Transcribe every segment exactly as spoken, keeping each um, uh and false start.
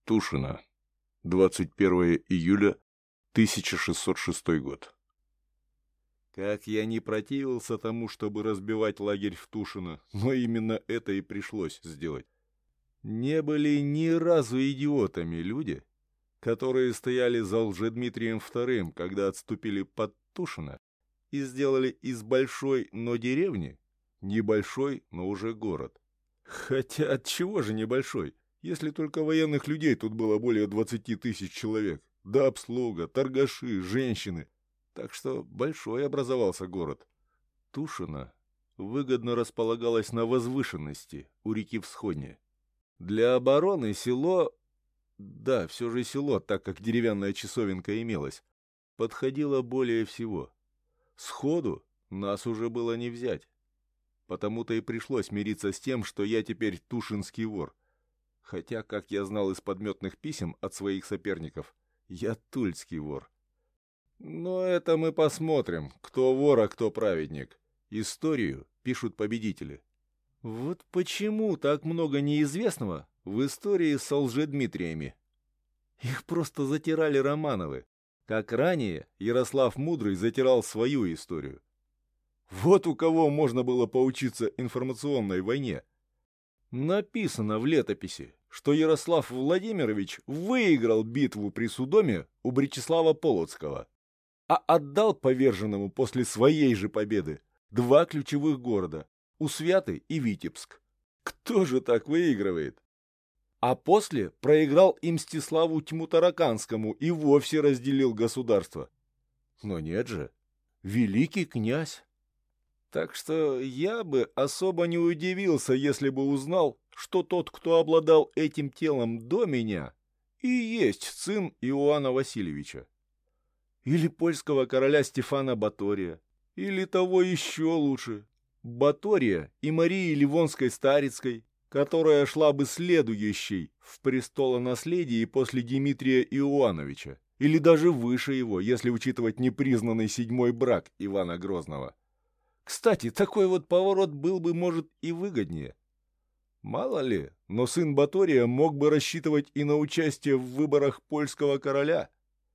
Тушино. двадцать первое июля тысяча шестьсот шестой год. Как я не противился тому, чтобы разбивать лагерь в Тушино, но именно это и пришлось сделать. Не были ни разу идиотами люди, которые стояли за Лжедмитрием вторым, когда отступили под Тушино и сделали из большой, но деревни небольшой, но уже город. Хотя от чего же небольшой, если только военных людей тут было более двадцати тысяч человек, да обслуга, торгаши, женщины. Так что большой образовался город. Тушино выгодно располагалось на возвышенности у реки Всходни. Для обороны село, да, все же село, так как деревянная часовенка имелась, подходило более всего. Сходу нас уже было не взять. Потому-то и пришлось мириться с тем, что я теперь тушинский вор. Хотя, как я знал из подметных писем от своих соперников, я тульский вор. Но это мы посмотрим, кто вор, а кто праведник. Историю пишут победители. Вот почему так много неизвестного в истории с Лжедмитриями. Их просто затирали Романовы, как ранее Ярослав Мудрый затирал свою историю. Вот у кого можно было поучиться информационной войне. Написано в летописи, что Ярослав Владимирович выиграл битву при Судоме у Бречеслава Полоцкого, а отдал поверженному после своей же победы два ключевых города – Усвяты и Витебск. Кто же так выигрывает? А после проиграл и Мстиславу Тьму-Тараканскому и вовсе разделил государство. Но нет же, великий князь. Так что я бы особо не удивился, если бы узнал, что тот, кто обладал этим телом до меня, и есть сын Иоанна Васильевича. Или польского короля Стефана Батория, или того еще лучше, Батория и Марии Ливонской-Старицкой, которая шла бы следующей в престолонаследии после Дмитрия Иоановича, или даже выше его, если учитывать непризнанный седьмой брак Ивана Грозного. Кстати, такой вот поворот был бы, может, и выгоднее. Мало ли, но сын Батория мог бы рассчитывать и на участие в выборах польского короля.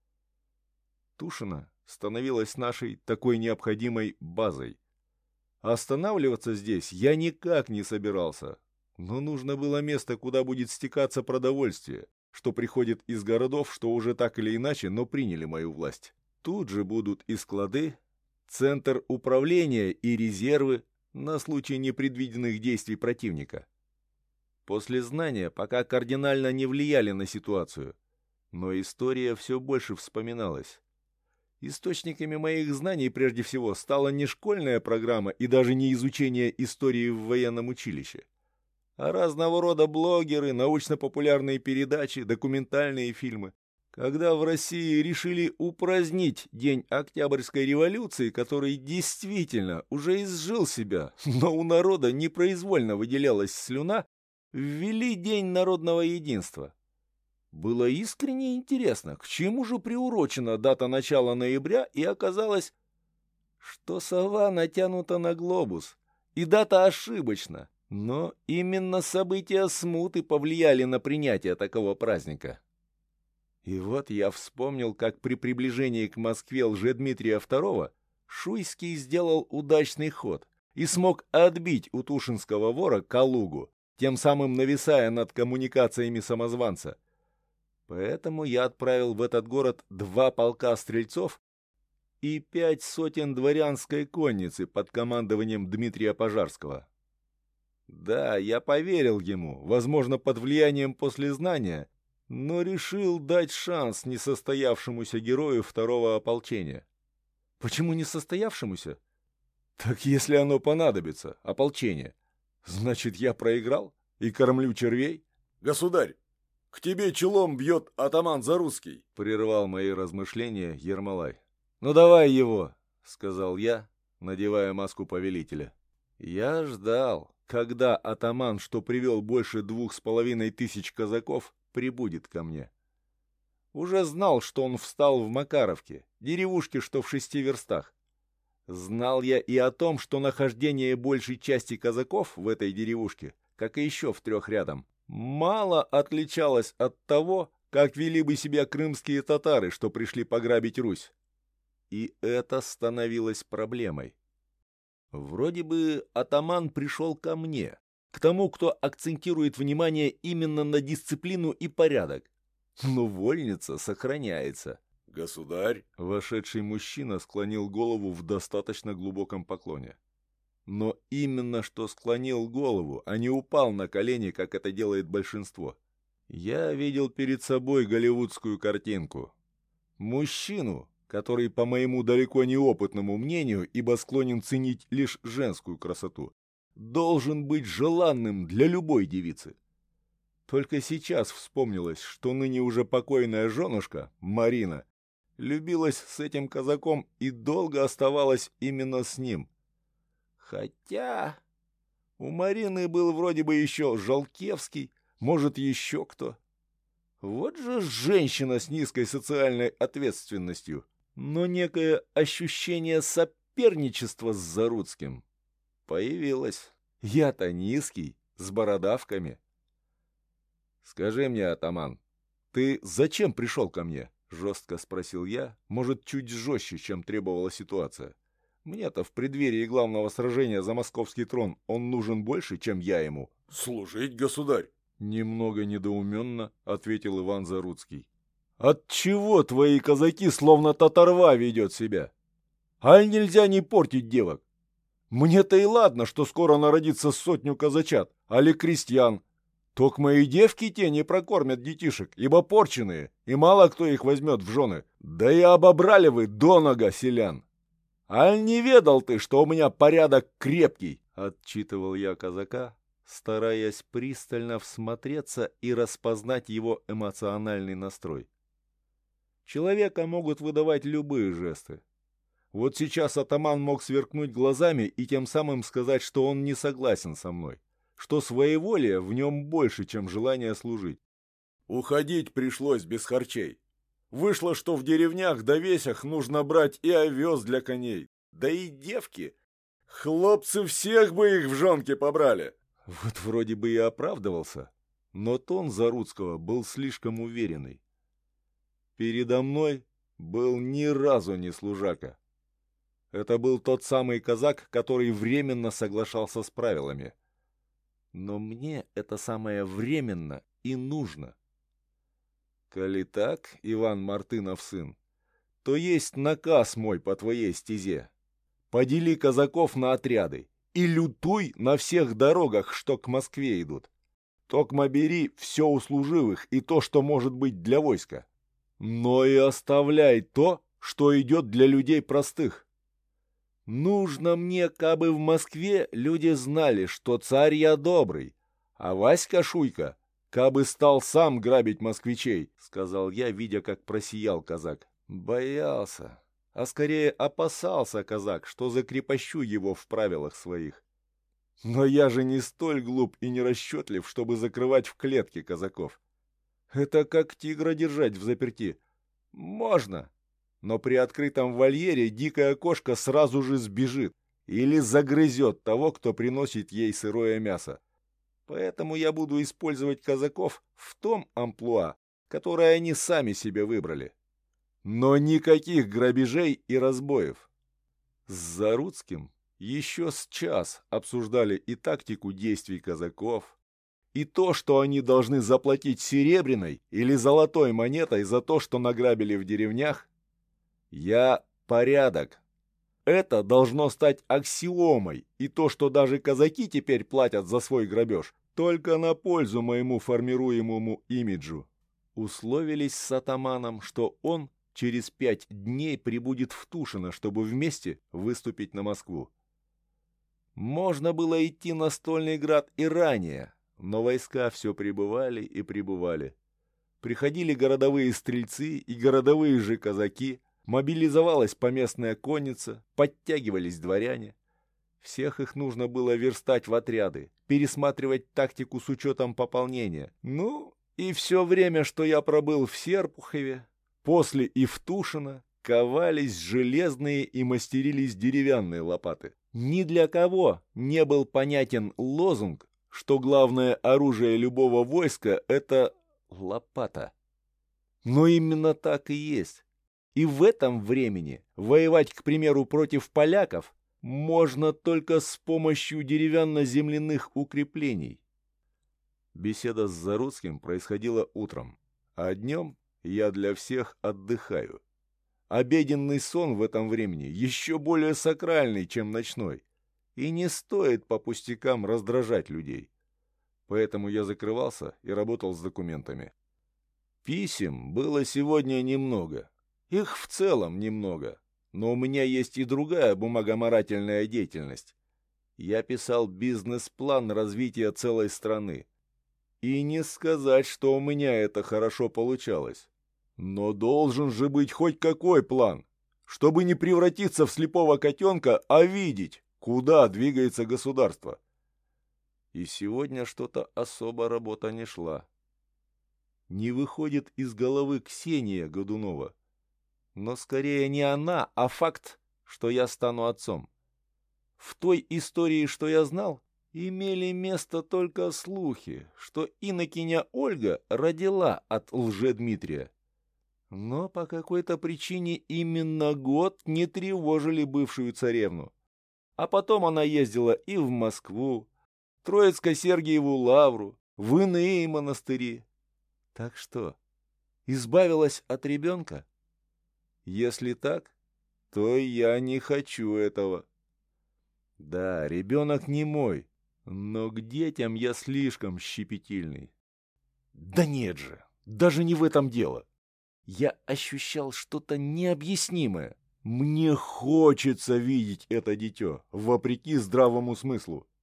Тушино становилась нашей такой необходимой базой. Останавливаться здесь я никак не собирался, но нужно было место, куда будет стекаться продовольствие, что приходит из городов, что уже так или иначе, но приняли мою власть. Тут же будут и склады, центр управления и резервы на случай непредвиденных действий противника. После знания пока кардинально не влияли на ситуацию, но история все больше вспоминалась. Источниками моих знаний прежде всего стала не школьная программа и даже не изучение истории в военном училище, а разного рода блогеры, научно-популярные передачи, документальные фильмы. Когда в России решили упразднить День Октябрьской революции, который действительно уже изжил себя, но у народа непроизвольно выделялась слюна, ввели День народного единства. Было искренне интересно, к чему же приурочена дата начала ноября, и оказалось, что сова натянута на глобус, и дата ошибочна, но именно события смуты повлияли на принятие такого праздника. И вот я вспомнил, как при приближении к Москве Лжедмитрия второго Шуйский сделал удачный ход и смог отбить у тушинского вора Калугу, тем самым нависая над коммуникациями самозванца. Поэтому я отправил в этот город два полка стрельцов и пять сотен дворянской конницы под командованием Дмитрия Пожарского. Да, я поверил ему, возможно, под влиянием послезнания, но решил дать шанс несостоявшемуся герою второго ополчения. Почему несостоявшемуся? Так если оно понадобится, ополчение, значит, я проиграл и кормлю червей? Государь, к тебе челом бьет атаман Зарусский, прервал мои размышления Ермолай. Ну давай его, сказал я, надевая маску повелителя. Я ждал, когда атаман, что привел больше двух с половиной тысяч казаков, прибудет ко мне. Уже знал, что он встал в Макаровке, деревушке, что в шести верстах. Знал я и о том, что нахождение большей части казаков в этой деревушке, как и еще в трех рядом, мало отличалась от того, как вели бы себя крымские татары, что пришли пограбить Русь. И это становилось проблемой. Вроде бы атаман пришел ко мне, к тому, кто акцентирует внимание именно на дисциплину и порядок. Но вольница сохраняется. «Государь!» Вошедший мужчина склонил голову в достаточно глубоком поклоне. Но именно что склонил голову, а не упал на колени, как это делает большинство. Я видел перед собой голливудскую картинку. Мужчину, который, по моему далеко неопытному мнению, ибо склонен ценить лишь женскую красоту, должен быть желанным для любой девицы. Только сейчас вспомнилось, что ныне уже покойная женушка, Марина, любилась с этим казаком и долго оставалась именно с ним. Хотя у Марины был вроде бы еще Жалкевский, может, еще кто. Вот же женщина с низкой социальной ответственностью, но некое ощущение соперничества с Заруцким появилось. Я-то низкий, с бородавками. «Скажи мне, атаман, ты зачем пришел ко мне?» — жестко спросил я, может, чуть жестче, чем требовала ситуация. Мне-то в преддверии главного сражения за московский трон он нужен больше, чем я ему. «Служить, государь!» Немного недоуменно ответил Иван Заруцкий. «Отчего твои казаки словно татарва ведет себя? Аль нельзя не портить девок? Мне-то и ладно, что скоро народится сотню казачат, али крестьян. Только мои девки те не прокормят детишек, ибо порченые, и мало кто их возьмет в жены. Да и обобрали вы донога селян. Аль не ведал ты, что у меня порядок крепкий?» Отчитывал я казака, стараясь пристально всмотреться и распознать его эмоциональный настрой. Человека могут выдавать любые жесты. Вот сейчас атаман мог сверкнуть глазами и тем самым сказать, что он не согласен со мной, что своеволие в нем больше, чем желание служить. «Уходить пришлось без харчей. Вышло, что в деревнях да весях нужно брать и овес для коней, да и девки. Хлопцы всех бы их в жонки побрали!» Вот вроде бы и оправдывался, но тон Заруцкого был слишком уверенный. Передо мной был ни разу не служака. Это был тот самый казак, который временно соглашался с правилами. Но мне это самое временно и нужно. Коли так, Иван Мартынов сын, то есть наказ мой по твоей стезе. Подели казаков на отряды и лютуй на всех дорогах, что к Москве идут. Токма бери все у служивых и то, что может быть для войска. Но и оставляй то, что идет для людей простых. Нужно мне, кабы в Москве люди знали, что царь я добрый, а Васька Шуйка, кабы стал сам грабить москвичей, — сказал я, видя, как просиял казак. Боялся, а скорее опасался казак, что закрепощу его в правилах своих. Но я же не столь глуп и нерасчетлив, чтобы закрывать в клетке казаков. Это как тигра держать взаперти. Можно, но при открытом вольере дикая кошка сразу же сбежит или загрызет того, кто приносит ей сырое мясо. Поэтому я буду использовать казаков в том амплуа, которое они сами себе выбрали. Но никаких грабежей и разбоев. С Заруцким еще с час обсуждали и тактику действий казаков, и то, что они должны заплатить серебряной или золотой монетой за то, что награбили в деревнях. Я порядок. Это должно стать аксиомой, и то, что даже казаки теперь платят за свой грабеж, только на пользу моему формируемому имиджу. Условились с атаманом, что он через пять дней прибудет в Тушино, чтобы вместе выступить на Москву. Можно было идти на Стольный Град и ранее, но войска все прибывали и прибывали. Приходили городовые стрельцы и городовые же казаки, мобилизовалась поместная конница, подтягивались дворяне. Всех их нужно было верстать в отряды, пересматривать тактику с учетом пополнения. Ну, и все время, что я пробыл в Серпухове, после и в Тушино, ковались железные и мастерились деревянные лопаты. Ни для кого не был понятен лозунг что главное оружие любого войска — это лопата. Но именно так и есть. И в этом времени воевать, к примеру, против поляков можно только с помощью деревянно-земляных укреплений. Беседа с Заруцким происходила утром, а днем я для всех отдыхаю. Обеденный сон в этом времени еще более сакральный, чем ночной, и не стоит по пустякам раздражать людей. Поэтому я закрывался и работал с документами. Писем было сегодня немного. Их в целом немного. Но у меня есть и другая бумагоморательная деятельность. Я писал бизнес-план развития целой страны. И не сказать, что у меня это хорошо получалось. Но должен же быть хоть какой план, чтобы не превратиться в слепого котенка, а видеть, куда двигается государство. И сегодня что-то особо работа не шла. Не выходит из головы Ксения Годунова. Но скорее не она, а факт, что я стану отцом. В той истории, что я знал, имели место только слухи, что инокиня Ольга родила от Лжедмитрия. Но по какой-то причине именно год не тревожили бывшую царевну. А потом она ездила и в Москву, Троицко-Сергиеву лавру, в иные монастыри. Так что, избавилась от ребенка? Если так, то я не хочу этого. Да, ребенок не мой, но к детям я слишком щепетильный. Да нет же, даже не в этом дело. Я ощущал что-то необъяснимое. Мне хочется видеть это дитё, вопреки здравому смыслу.